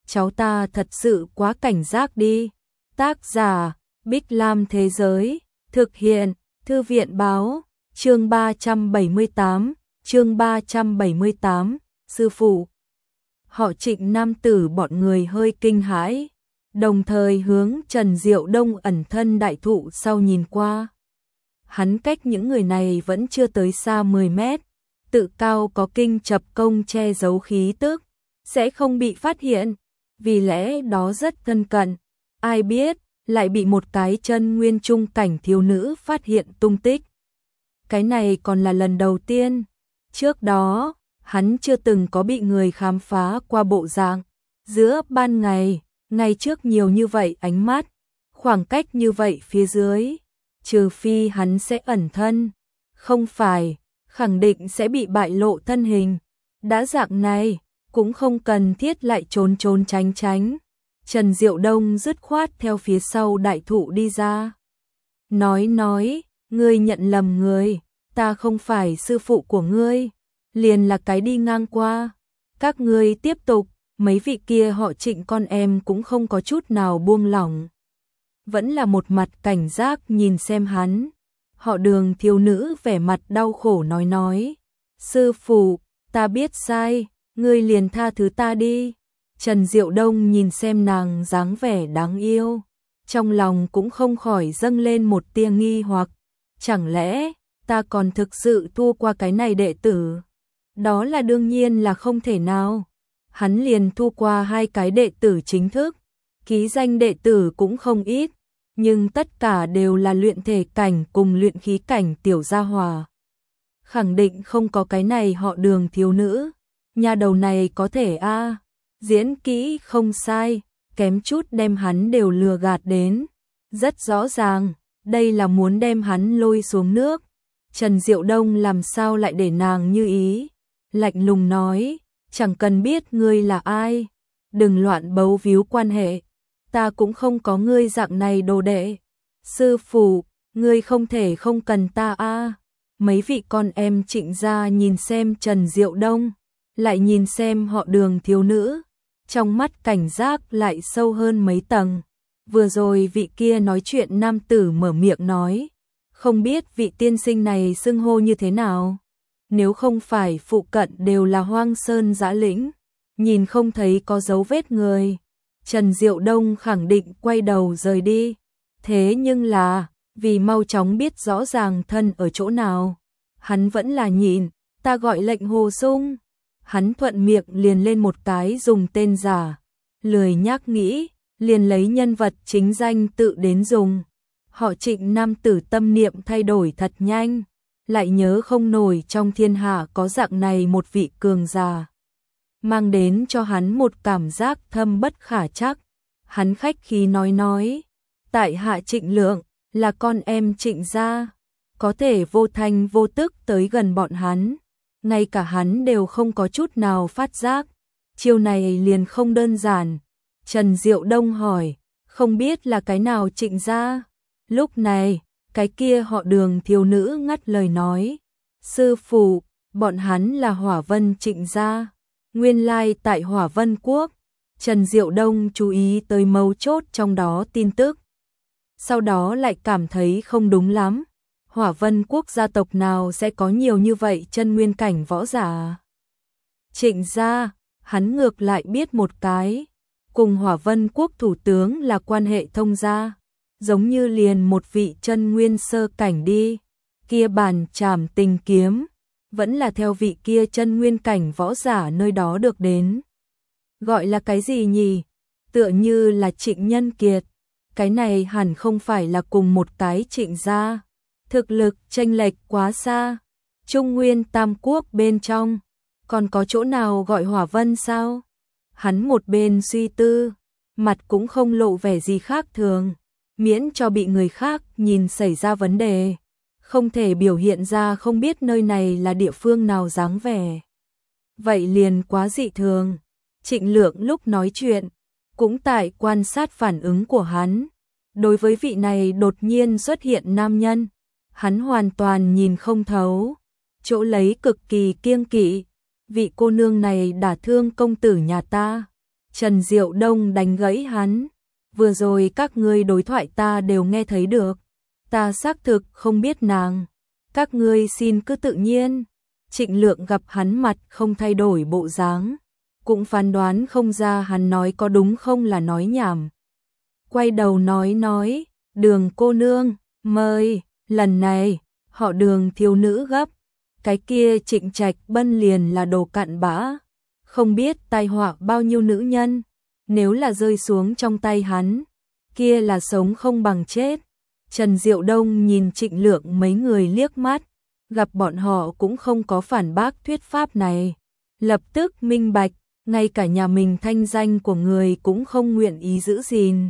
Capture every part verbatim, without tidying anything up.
cháu ta thật sự quá cảnh giác đi. Tác giả, Bích Lam Thế Giới, thực hiện, Thư viện Báo, chương ba trăm bảy mươi tám, chương ba trăm bảy mươi tám, sư phụ. Họ Trịnh nam tử bọn người hơi kinh hãi, đồng thời hướng Trần Diệu Đông ẩn thân đại thụ sau nhìn qua. Hắn cách những người này vẫn chưa tới xa mười mét, tự cao có kinh chập công che giấu khí tức, sẽ không bị phát hiện, vì lẽ đó rất thân cận. Ai biết, lại bị một cái chân nguyên trung cảnh thiếu nữ phát hiện tung tích. Cái này còn là lần đầu tiên, trước đó, hắn chưa từng có bị người khám phá qua bộ dạng. Giữa ban ngày, ngày trước nhiều như vậy ánh mắt, khoảng cách như vậy phía dưới, trừ phi hắn sẽ ẩn thân, không phải, khẳng định sẽ bị bại lộ thân hình. Đã dạng này, cũng không cần thiết lại trốn trốn tránh tránh. Trần Diệu Đông dứt khoát theo phía sau đại thụ đi ra. Nói nói, ngươi nhận lầm người, ta không phải sư phụ của ngươi, liền là cái đi ngang qua. Các ngươi tiếp tục, mấy vị kia họ Trịnh con em cũng không có chút nào buông lỏng. Vẫn là một mặt cảnh giác nhìn xem hắn. Họ Đường thiếu nữ vẻ mặt đau khổ nói nói. Sư phụ, ta biết sai, ngươi liền tha thứ ta đi. Trần Diệu Đông nhìn xem nàng dáng vẻ đáng yêu, trong lòng cũng không khỏi dâng lên một tia nghi hoặc. Chẳng lẽ, ta còn thực sự thua qua cái này đệ tử? Đó là đương nhiên là không thể nào. Hắn liền thua qua hai cái đệ tử chính thức, ký danh đệ tử cũng không ít, nhưng tất cả đều là luyện thể cảnh cùng luyện khí cảnh tiểu gia hòa. Khẳng định không có cái này họ Đường thiếu nữ. Nhà đầu này có thể a à, diễn kỹ không sai, kém chút đem hắn đều lừa gạt đến. Rất rõ ràng, đây là muốn đem hắn lôi xuống nước. Trần Diệu Đông làm sao lại để nàng như ý, lạnh lùng nói, chẳng cần biết ngươi là ai, đừng loạn bấu víu quan hệ, ta cũng không có ngươi dạng này đồ đệ. Sư phụ, ngươi không thể không cần ta a à. Mấy vị con em Trịnh gia nhìn xem Trần Diệu Đông, lại nhìn xem họ Đường thiếu nữ, trong mắt cảnh giác lại sâu hơn mấy tầng. Vừa rồi vị kia nói chuyện nam tử mở miệng nói, không biết vị tiên sinh này xưng hô như thế nào? Nếu không phải phụ cận đều là hoang sơn dã lĩnh, nhìn không thấy có dấu vết người, Trần Diệu Đông khẳng định quay đầu rời đi. Thế nhưng là, vì mau chóng biết rõ ràng thân ở chỗ nào, hắn vẫn là nhìn, ta gọi lệnh Hồ Sung. Hắn thuận miệng liền lên một cái dùng tên giả, lười nhác nghĩ, liền lấy nhân vật chính danh tự đến dùng. Họ Trịnh nam tử tâm niệm thay đổi thật nhanh, lại nhớ không nổi trong thiên hạ có dạng này một vị cường giả, mang đến cho hắn một cảm giác thâm bất khả trắc. Hắn khách khí nói nói, tại hạ Trịnh Lượng, là con em Trịnh gia, có thể vô thanh vô tức tới gần bọn hắn, ngay cả hắn đều không có chút nào phát giác. Chiêu này liền không đơn giản. Trần Diệu Đông hỏi, không biết là cái nào Trịnh gia? Lúc này, cái kia họ Đường thiếu nữ ngắt lời nói, sư phụ, bọn hắn là Hỏa Vân Trịnh gia, nguyên lai tại Hỏa Vân Quốc. Trần Diệu Đông chú ý tới mấu chốt trong đó tin tức, sau đó lại cảm thấy không đúng lắm. Hỏa Vân Quốc gia tộc nào sẽ có nhiều như vậy chân nguyên cảnh võ giả? Trịnh gia, hắn ngược lại biết một cái, cùng Hỏa Vân Quốc thủ tướng là quan hệ thông gia, giống như liền một vị chân nguyên sơ cảnh đi. Kia bàn Trảm Tình kiếm, vẫn là theo vị kia chân nguyên cảnh võ giả nơi đó được đến. Gọi là cái gì nhỉ? Tựa như là Trịnh Nhân Kiệt. Cái này hẳn không phải là cùng một cái Trịnh gia. Thực lực chênh lệch quá xa. Trung Nguyên Tam Quốc bên trong, còn có chỗ nào gọi Hỏa Vân sao? Hắn một bên suy tư, mặt cũng không lộ vẻ gì khác thường, miễn cho bị người khác nhìn xảy ra vấn đề, không thể biểu hiện ra không biết nơi này là địa phương nào dáng vẻ. Vậy liền quá dị thường. Trịnh Lượng lúc nói chuyện, cũng tại quan sát phản ứng của hắn. Đối với vị này đột nhiên xuất hiện nam nhân, hắn hoàn toàn nhìn không thấu, chỗ lấy cực kỳ kiêng kỵ. Vị cô nương này đả thương công tử nhà ta, Trần Diệu Đông đánh gãy hắn. Vừa rồi các ngươi đối thoại ta đều nghe thấy được. Ta xác thực không biết nàng. Các ngươi xin cứ tự nhiên. Trịnh Lượng gặp hắn mặt không thay đổi bộ dáng, cũng phán đoán không ra hắn nói có đúng không là nói nhảm. Quay đầu nói nói, Đường cô nương, mời, lần này, họ Đường thiếu nữ gấp. Cái kia Trịnh Trạch Bân liền là đồ cặn bã, không biết tai họa bao nhiêu nữ nhân, nếu là rơi xuống trong tay hắn, kia là sống không bằng chết. Trần Diệu Đông nhìn Trịnh Lượng mấy người liếc mắt, gặp bọn họ cũng không có phản bác thuyết pháp này, lập tức minh bạch, ngay cả nhà mình thanh danh của người cũng không nguyện ý giữ gìn.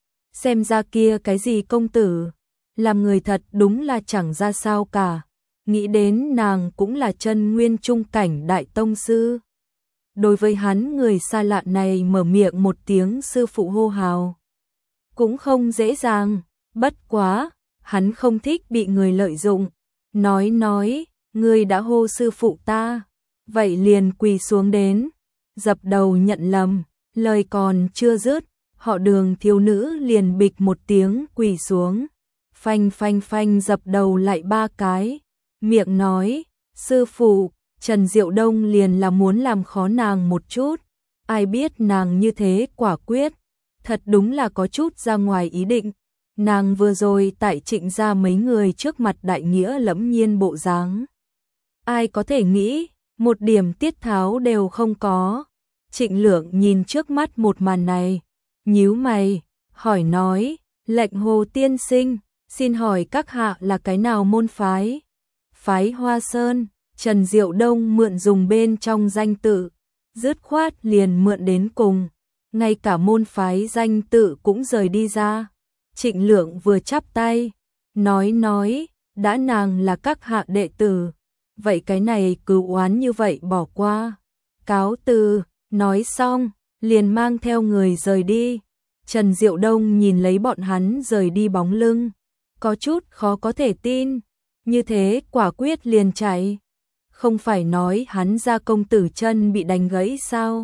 Xem ra kia cái gì công tử, làm người thật đúng là chẳng ra sao cả. Nghĩ đến nàng cũng là chân nguyên trung cảnh đại tông sư. Đối với hắn người xa lạ này mở miệng một tiếng sư phụ hô hào, cũng không dễ dàng, bất quá, hắn không thích bị người lợi dụng. Nói nói, ngươi đã hô sư phụ ta, vậy liền quỳ xuống đến, dập đầu nhận lầm, lời còn chưa dứt, họ Đường thiếu nữ liền bịch một tiếng quỳ xuống, phanh phanh phanh dập đầu lại ba cái, miệng nói, sư phụ. Trần Diệu Đông liền là muốn làm khó nàng một chút, ai biết nàng như thế quả quyết, thật đúng là có chút ra ngoài ý định. Nàng vừa rồi tại Trịnh gia mấy người trước mặt đại nghĩa lẫm nhiên bộ dáng, ai có thể nghĩ, một điểm tiết tháo đều không có. Trịnh Lượng nhìn trước mắt một màn này, nhíu mày, hỏi nói, lệnh Hồ tiên sinh, xin hỏi các hạ là cái nào môn phái? Phái Hoa Sơn. Trần Diệu Đông mượn dùng bên trong danh tự, dứt khoát liền mượn đến cùng, ngay cả môn phái danh tự cũng rời đi ra. Trịnh Lượng vừa chắp tay, nói nói, đã nàng là các hạ đệ tử, vậy cái này cứ oán như vậy bỏ qua. Cáo từ, nói xong, liền mang theo người rời đi. Trần Diệu Đông nhìn lấy bọn hắn rời đi bóng lưng, có chút khó có thể tin, như thế quả quyết liền chạy. Không phải nói hắn ra công tử chân bị đánh gãy sao?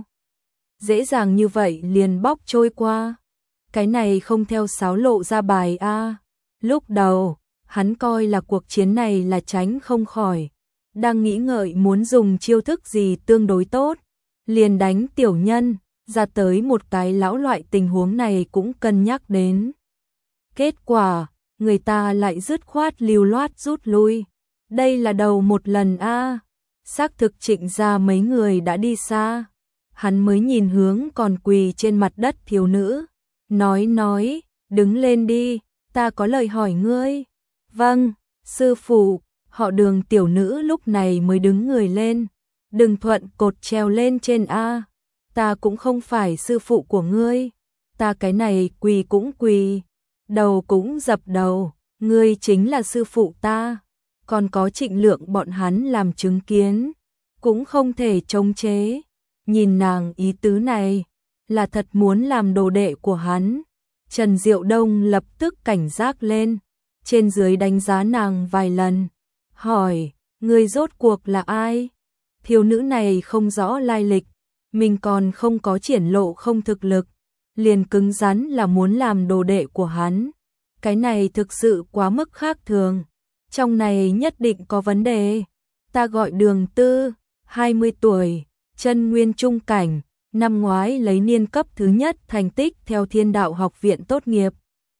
Dễ dàng như vậy liền bóc trôi qua. Cái này không theo sáo lộ ra bài a. Lúc đầu, hắn coi là cuộc chiến này là tránh không khỏi. Đang nghĩ ngợi muốn dùng chiêu thức gì tương đối tốt. Liền đánh tiểu nhân, ra tới một cái lão loại tình huống này cũng cân nhắc đến. Kết quả, người ta lại dứt khoát lưu loát rút lui. Đây là đầu một lần a. Xác thực Trịnh gia mấy người đã đi xa, hắn mới nhìn hướng còn quỳ trên mặt đất thiếu nữ, nói nói, đứng lên đi, ta có lời hỏi ngươi. Vâng, sư phụ. Họ Đường tiểu nữ lúc này mới đứng người lên, đừng thuận cột treo lên trên a, ta cũng không phải sư phụ của ngươi, ta cái này quỳ cũng quỳ, đầu cũng dập đầu, ngươi chính là sư phụ ta. Còn có Trịnh Lượng bọn hắn làm chứng kiến, cũng không thể chống chế. Nhìn nàng ý tứ này, là thật muốn làm đồ đệ của hắn. Trần Diệu Đông lập tức cảnh giác lên, trên dưới đánh giá nàng vài lần, hỏi, người rốt cuộc là ai? Thiếu nữ này không rõ lai lịch, mình còn không có triển lộ không thực lực, liền cứng rắn là muốn làm đồ đệ của hắn. Cái này thực sự quá mức khác thường. Trong này nhất định có vấn đề. Ta gọi Đường Tư, hai mươi tuổi, chân nguyên trung cảnh, năm ngoái lấy niên cấp thứ nhất thành tích theo Thiên Đạo học viện tốt nghiệp.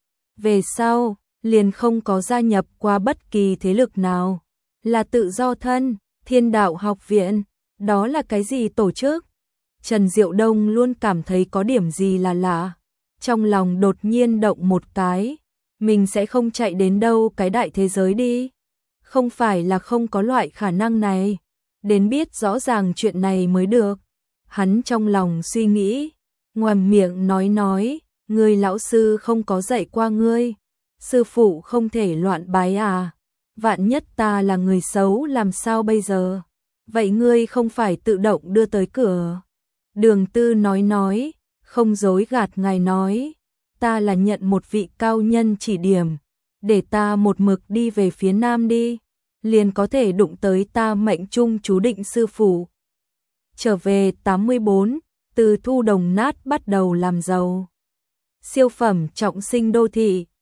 Về sau, liền không có gia nhập qua bất kỳ thế lực nào, là tự do thân. Thiên Đạo học viện, đó là cái gì tổ chức? Trần Diệu Đông luôn cảm thấy có điểm gì là lạ, trong lòng đột nhiên động một cái. Mình sẽ không chạy đến đâu cái đại thế giới đi. Không phải là không có loại khả năng này. Đến biết rõ ràng chuyện này mới được. Hắn trong lòng suy nghĩ. Ngoàm miệng nói nói. Ngươi lão sư không có dạy qua ngươi. Sư phụ không thể loạn bái à. Vạn nhất ta là người xấu làm sao bây giờ. Vậy ngươi không phải tự động đưa tới cửa. Đường Tư nói nói. Không dối gạt ngài nói. Ta là nhận một vị cao nhân chỉ điểm, để ta một mực đi về phía nam đi, liền có thể đụng tới ta mệnh trung chú định sư phụ. Trở về tám mươi bốn, từ thu đồng nát bắt đầu làm giàu. Siêu phẩm trọng sinh đô thị,